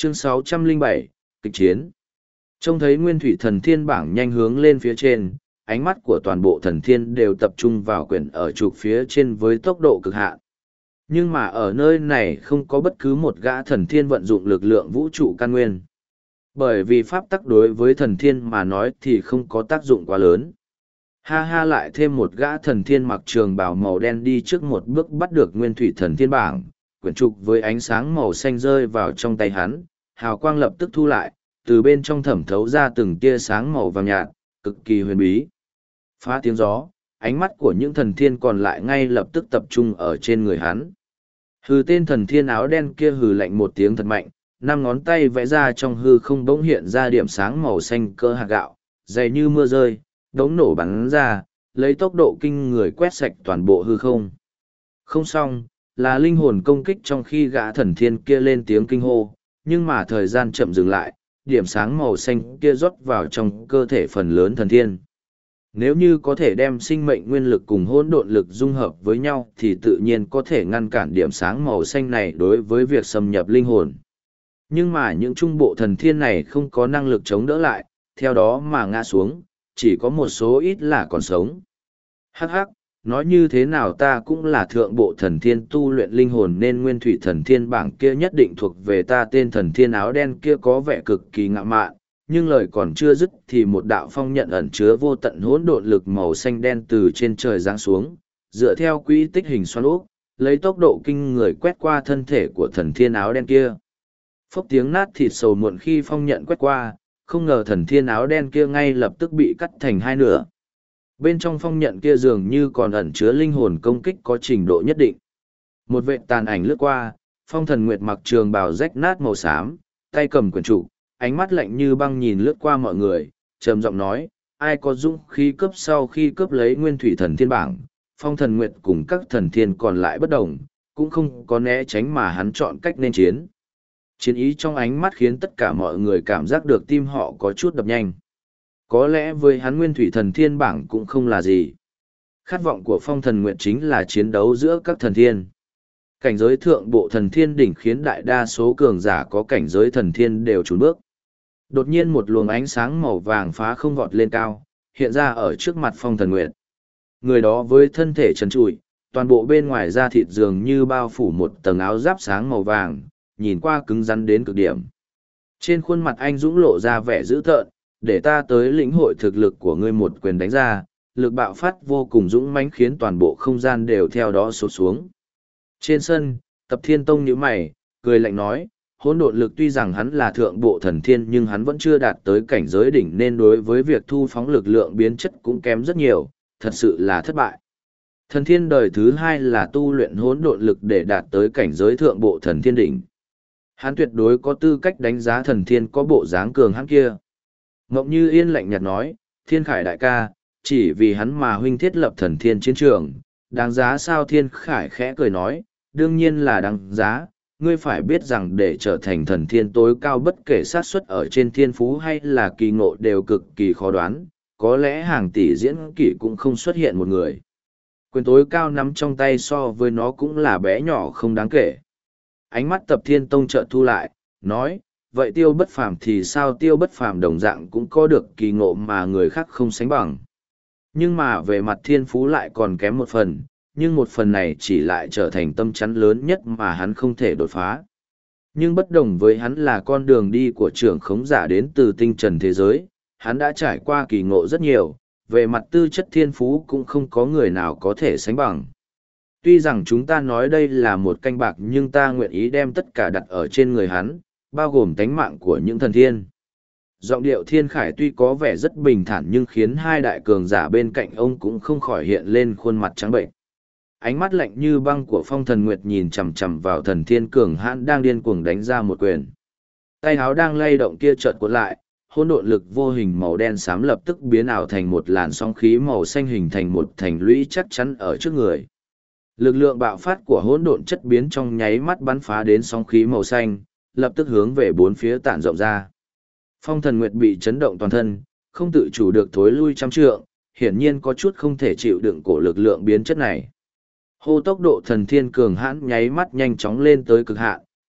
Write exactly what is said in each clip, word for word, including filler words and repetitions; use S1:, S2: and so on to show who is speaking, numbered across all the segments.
S1: Chương sáu trăm lẻ bảy, kịch chiến. Trông thấy nguyên thủy thần thiên bảng nhanh hướng lên phía trên, ánh mắt của toàn bộ thần thiên đều tập trung vào quyển ở trục phía trên với tốc độ cực hạn. Nhưng mà ở nơi này không có bất cứ một gã thần thiên vận dụng lực lượng vũ trụ căn nguyên. Bởi vì pháp tắc đối với thần thiên mà nói thì không có tác dụng quá lớn. Ha ha, lại thêm một gã thần thiên mặc trường bào màu đen đi trước một bước bắt được nguyên thủy thần thiên bảng, quyển trục với ánh sáng màu xanh rơi vào trong tay hắn, hào quang lập tức thu lại, từ bên trong thẩm thấu ra từng tia sáng màu vàng nhạt, cực kỳ huyền bí. Phá tiếng gió, ánh mắt của những thần thiên còn lại ngay lập tức tập trung ở trên người hắn. Hừ, tên thần thiên áo đen kia hừ lạnh một tiếng thật mạnh, năm ngón tay vẽ ra trong hư không bỗng hiện ra điểm sáng màu xanh cơ hạt gạo, dày như mưa rơi, đống nổ bắn ra, lấy tốc độ kinh người quét sạch toàn bộ hư không. Không xong, là linh hồn công kích trong khi gã thần thiên kia lên tiếng kinh hô, nhưng mà thời gian chậm dừng lại, điểm sáng màu xanh kia rót vào trong cơ thể phần lớn thần thiên. Nếu như có thể đem sinh mệnh nguyên lực cùng hỗn độn lực dung hợp với nhau thì tự nhiên có thể ngăn cản điểm sáng màu xanh này đối với việc xâm nhập linh hồn. Nhưng mà những trung bộ thần thiên này không có năng lực chống đỡ lại, theo đó mà ngã xuống, chỉ có một số ít là còn sống. Hắc hắc, nói như thế nào ta cũng là thượng bộ thần thiên tu luyện linh hồn nên nguyên thủy thần thiên bảng kia nhất định thuộc về ta. Tên thần thiên áo đen kia có vẻ cực kỳ ngạo mạn, nhưng lời còn chưa dứt thì một đạo phong nhận ẩn chứa vô tận hỗn độn lực màu xanh đen từ trên trời giáng xuống, dựa theo quỹ tích hình xoắn úp, lấy tốc độ kinh người quét qua thân thể của thần thiên áo đen kia. Phốc tiếng nát thịt sầu muộn khi phong nhận quét qua, không ngờ thần thiên áo đen kia ngay lập tức bị cắt thành hai nửa. Bên trong phong nhận kia dường như còn ẩn chứa linh hồn công kích có trình độ nhất định. Một vệ tàn ảnh lướt qua, phong thần nguyệt mặc trường bào rách nát màu xám, tay cầm quyển trục, ánh mắt lạnh như băng nhìn lướt qua mọi người, trầm giọng nói, ai có dũng khí cướp sau khi cướp lấy nguyên thủy thần thiên bảng. Phong thần nguyệt cùng các thần thiên còn lại bất đồng, cũng không có né tránh mà hắn chọn cách nên chiến. Chiến ý trong ánh mắt khiến tất cả mọi người cảm giác được tim họ có chút đập nhanh. Có lẽ với hắn nguyên thủy thần thiên bảng cũng không là gì. Khát vọng của phong thần nguyện chính là chiến đấu giữa các thần thiên. Cảnh giới thượng bộ thần thiên đỉnh khiến đại đa số cường giả có cảnh giới thần thiên đều trốn bước. Đột nhiên một luồng ánh sáng màu vàng phá không vọt lên cao, hiện ra ở trước mặt phong thần nguyện. Người đó với thân thể trần trụi, toàn bộ bên ngoài da thịt dường như bao phủ một tầng áo giáp sáng màu vàng, nhìn qua cứng rắn đến cực điểm. Trên khuôn mặt anh dũng lộ ra vẻ dữ tợn, để ta tới lĩnh hội thực lực của ngươi. Một quyền đánh ra, lực bạo phát vô cùng dũng mãnh khiến toàn bộ không gian đều theo đó sụt xuống. Trên sân, Tập Thiên Tông nhíu mày, cười lạnh nói, hỗn độn lực tuy rằng hắn là thượng bộ thần thiên nhưng hắn vẫn chưa đạt tới cảnh giới đỉnh nên đối với việc thu phóng lực lượng biến chất cũng kém rất nhiều, thật sự là thất bại. Thần thiên đời thứ hai là tu luyện hỗn độn lực để đạt tới cảnh giới thượng bộ thần thiên đỉnh. Hắn tuyệt đối có tư cách đánh giá thần thiên có bộ dáng cường hãn kia. Mộng Như Yên lạnh nhạt nói, Thiên Khải đại ca, chỉ vì hắn mà huynh thiết lập thần thiên chiến trường, đáng giá sao? Thiên Khải khẽ cười nói, đương nhiên là đáng giá, ngươi phải biết rằng để trở thành thần thiên tối cao bất kể xác suất ở trên thiên phú hay là kỳ ngộ đều cực kỳ khó đoán, có lẽ hàng tỷ diễn kỷ cũng không xuất hiện một người. Quyền tối cao nắm trong tay so với nó cũng là bé nhỏ không đáng kể. Ánh mắt Tập Thiên Tông chợt thu lại, nói, vậy Tiêu Bất Phàm thì sao? Tiêu Bất Phàm đồng dạng cũng có được kỳ ngộ mà người khác không sánh bằng. Nhưng mà về mặt thiên phú lại còn kém một phần, nhưng một phần này chỉ lại trở thành tâm chắn lớn nhất mà hắn không thể đột phá. Nhưng bất đồng với hắn là con đường đi của trưởng khống giả đến từ tinh trần thế giới, hắn đã trải qua kỳ ngộ rất nhiều, về mặt tư chất thiên phú cũng không có người nào có thể sánh bằng. Tuy rằng chúng ta nói đây là một canh bạc nhưng ta nguyện ý đem tất cả đặt ở trên người hắn, bao gồm tánh mạng của những thần thiên. Giọng điệu Thiên Khải tuy có vẻ rất bình thản nhưng khiến hai đại cường giả bên cạnh ông cũng không khỏi hiện lên khuôn mặt trắng bệnh. Ánh mắt lạnh như băng của Phong Thần Nguyệt nhìn chằm chằm vào thần thiên cường hãn đang điên cuồng đánh ra một quyền. Tay áo đang lay động kia chợt cuộn lại, hỗn độn lực vô hình màu đen xám lập tức biến ảo thành một làn sóng khí màu xanh hình thành một thành lũy chắc chắn ở trước người. Lực lượng bạo phát của hỗn độn chất biến trong nháy mắt bắn phá đến sóng khí màu xanh, lập tức hướng về bốn phía tản rộng ra. Phong Thần Nguyệt bị chấn động toàn thân, không tự chủ được thối lui trăm trượng, hiển nhiên có chút không thể chịu đựng cổ lực lượng biến chất này. Hô, tốc độ thần thiên cường hãn nháy mắt nhanh chóng lên tới cực hạn,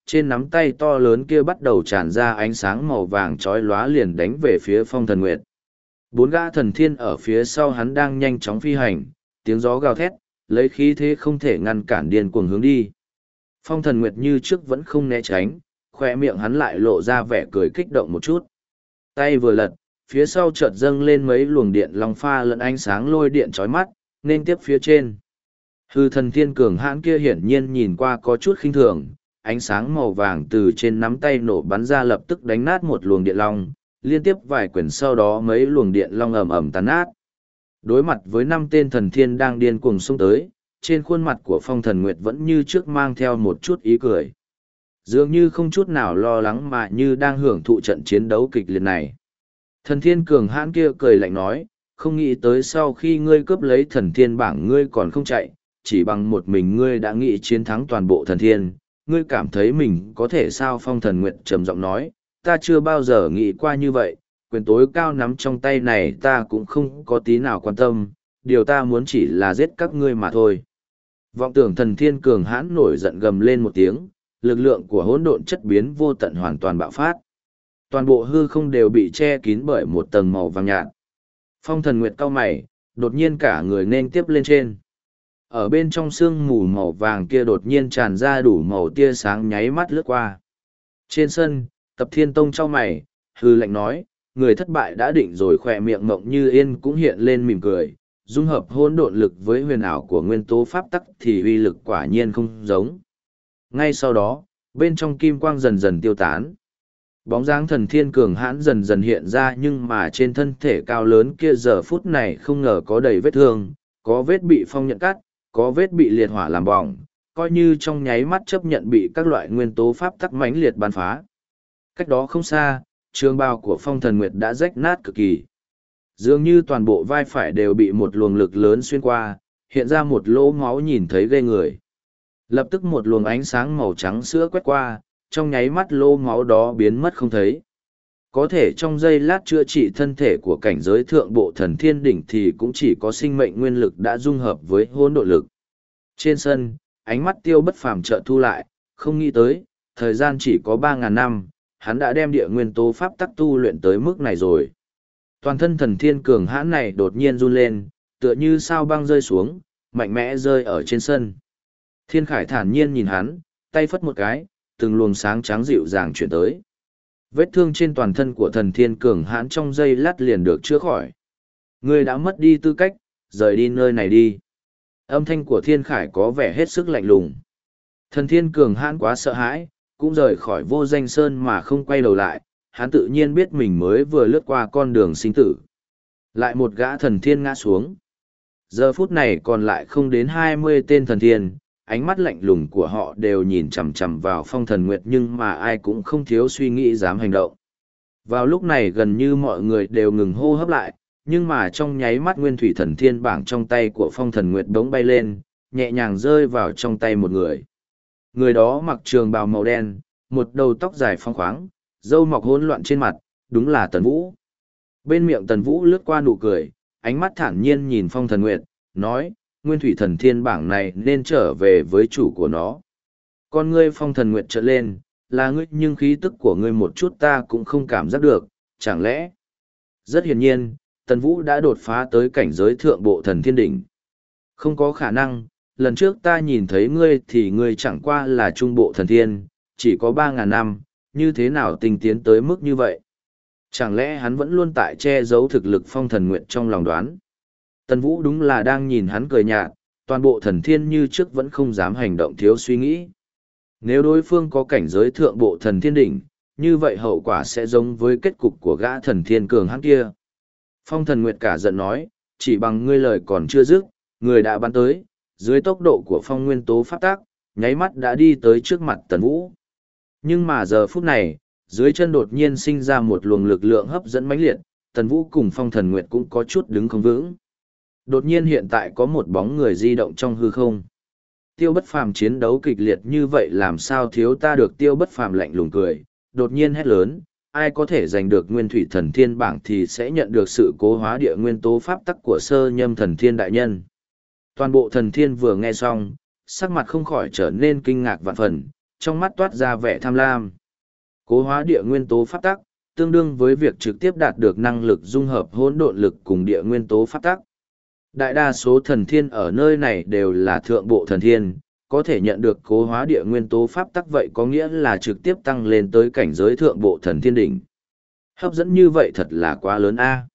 S1: trên nắm tay to lớn kia bắt đầu tràn ra ánh sáng màu vàng chói lóa liền đánh về phía Phong Thần Nguyệt. Bốn gã thần thiên ở phía sau hắn đang nhanh chóng phi hành, tiếng gió gào thét, lấy khí thế không thể ngăn cản điên cuồng hướng đi. Phong Thần Nguyệt như trước vẫn không né tránh, khoe miệng hắn lại lộ ra vẻ cười kích động một chút. Tay vừa lật, phía sau chợt dâng lên mấy luồng điện long pha lẫn ánh sáng lôi điện chói mắt, nên tiếp phía trên. Hư thần thiên cường hãn kia hiển nhiên nhìn qua có chút khinh thường, ánh sáng màu vàng từ trên nắm tay nổ bắn ra lập tức đánh nát một luồng điện long, liên tiếp vài quyển sau đó mấy luồng điện long ầm ầm tàn nát. Đối mặt với năm tên thần thiên đang điên cuồng xông tới, trên khuôn mặt của Phong Thần Nguyệt vẫn như trước mang theo một chút ý cười. Dường như không chút nào lo lắng mà như đang hưởng thụ trận chiến đấu kịch liệt này. Thần thiên cường hãn kia cười lạnh nói, không nghĩ tới sau khi ngươi cướp lấy thần thiên bảng ngươi còn không chạy, chỉ bằng một mình ngươi đã nghĩ chiến thắng toàn bộ thần thiên, ngươi cảm thấy mình có thể sao? Phong Thần Nguyệt trầm giọng nói, ta chưa bao giờ nghĩ qua như vậy, quyền tối cao nắm trong tay này ta cũng không có tí nào quan tâm, điều ta muốn chỉ là giết các ngươi mà thôi. Vọng tưởng thần thiên cường hãn nổi giận gầm lên một tiếng, lực lượng của hỗn độn chất biến vô tận hoàn toàn bạo phát. Toàn bộ hư không đều bị che kín bởi một tầng màu vàng nhạt. Phong Thần Nguyệt cau mày, đột nhiên cả người nên tiếp lên trên. Ở bên trong sương mù màu vàng kia đột nhiên tràn ra đủ màu tia sáng nháy mắt lướt qua. Trên sân, Tập Thiên Tông cau mày, hư lạnh nói, người thất bại đã định rồi. Khỏe miệng mộng như yên cũng hiện lên mỉm cười, dung hợp hỗn độn lực với huyền ảo của nguyên tố pháp tắc thì uy lực quả nhiên không giống. Ngay sau đó, bên trong kim quang dần dần tiêu tán. Bóng dáng thần thiên cường hãn dần dần hiện ra, nhưng mà trên thân thể cao lớn kia giờ phút này không ngờ có đầy vết thương, có vết bị phong nhận cắt, có vết bị liệt hỏa làm bỏng, coi như trong nháy mắt chấp nhận bị các loại nguyên tố pháp tắc mãnh liệt bắn phá. Cách đó không xa, trường bào của Phong Thần Nguyệt đã rách nát cực kỳ. Dường như toàn bộ vai phải đều bị một luồng lực lớn xuyên qua, hiện ra một lỗ máu nhìn thấy ghê người. Lập tức một luồng ánh sáng màu trắng sữa quét qua, trong nháy mắt lỗ máu đó biến mất không thấy. Có thể trong giây lát chữa trị thân thể của cảnh giới thượng bộ thần thiên đỉnh thì cũng chỉ có sinh mệnh nguyên lực đã dung hợp với hỗn độn lực. Trên sân, ánh mắt Tiêu Bất Phàm chợt thu lại, không nghĩ tới, thời gian chỉ có ba ngàn năm, hắn đã đem địa nguyên tố pháp tắc tu luyện tới mức này rồi. Toàn thân thần thiên cường hãn này đột nhiên run lên, tựa như sao băng rơi xuống, mạnh mẽ rơi ở trên sân. Thiên Khải thản nhiên nhìn hắn, tay phất một cái, từng luồng sáng trắng dịu dàng chuyển tới. Vết thương trên toàn thân của thần thiên cường hãn trong giây lát liền được chữa khỏi. Ngươi đã mất đi tư cách, rời đi nơi này đi. Âm thanh của Thiên Khải có vẻ hết sức lạnh lùng. Thần thiên cường hãn quá sợ hãi, cũng rời khỏi Vô Danh Sơn mà không quay đầu lại, hắn tự nhiên biết mình mới vừa lướt qua con đường sinh tử. Lại một gã thần thiên ngã xuống. Giờ phút này còn lại không đến hai mươi tên thần thiên, ánh mắt lạnh lùng của họ đều nhìn chằm chằm vào Phong Thần Nguyệt, nhưng mà ai cũng không thiếu suy nghĩ dám hành động. Vào lúc này gần như mọi người đều ngừng hô hấp lại, nhưng mà trong nháy mắt nguyên thủy thần thiên bảng trong tay của Phong Thần Nguyệt bỗng bay lên, nhẹ nhàng rơi vào trong tay một người. Người đó mặc trường bào màu đen, một đầu tóc dài phong khoáng, râu mọc hỗn loạn trên mặt, đúng là Tần Vũ. Bên miệng Tần Vũ lướt qua nụ cười, ánh mắt thản nhiên nhìn Phong Thần Nguyệt, nói, nguyên thủy thần thiên bảng này nên trở về với chủ của nó. Con ngươi Phong Thần Nguyệt trợn lên, là ngươi nhưng khí tức của ngươi một chút ta cũng không cảm giác được, chẳng lẽ? Rất hiển nhiên, Tần Vũ đã đột phá tới cảnh giới thượng bộ thần thiên đỉnh. Không có khả năng, lần trước ta nhìn thấy ngươi thì ngươi chẳng qua là trung bộ thần thiên, chỉ có ba ngàn năm, như thế nào tinh tiến tới mức như vậy? Chẳng lẽ hắn vẫn luôn tại che giấu thực lực Phong Thần Nguyệt trong lòng đoán? Tần Vũ đúng là đang nhìn hắn cười nhạt, toàn bộ thần thiên như trước vẫn không dám hành động thiếu suy nghĩ. Nếu đối phương có cảnh giới thượng bộ thần thiên đỉnh, như vậy hậu quả sẽ giống với kết cục của gã thần thiên cường hãn kia. Phong Thần Nguyệt cả giận nói, chỉ bằng ngươi lời còn chưa dứt, người đã bắn tới, dưới tốc độ của phong nguyên tố pháp tác, nháy mắt đã đi tới trước mặt Tần Vũ. Nhưng mà giờ phút này, dưới chân đột nhiên sinh ra một luồng lực lượng hấp dẫn mãnh liệt, Tần Vũ cùng Phong Thần Nguyệt cũng có chút đứng không vững. Đột nhiên hiện tại có một bóng người di động trong hư không. Tiêu Bất Phàm chiến đấu kịch liệt như vậy làm sao thiếu ta được? Tiêu Bất Phàm lạnh lùng cười, đột nhiên hét lớn, ai có thể giành được nguyên thủy thần thiên bảng thì sẽ nhận được sự cố hóa địa nguyên tố pháp tắc của sơ nhâm thần thiên đại nhân. Toàn bộ thần thiên vừa nghe xong, sắc mặt không khỏi trở nên kinh ngạc vạn phần, trong mắt toát ra vẻ tham lam. Cố hóa địa nguyên tố pháp tắc, tương đương với việc trực tiếp đạt được năng lực dung hợp hỗn độn lực cùng địa nguyên tố pháp tắc. Đại đa số thần thiên ở nơi này đều là thượng bộ thần thiên, có thể nhận được cố hóa địa nguyên tố pháp tắc vậy có nghĩa là trực tiếp tăng lên tới cảnh giới thượng bộ thần thiên đỉnh. Hấp dẫn như vậy thật là quá lớn a.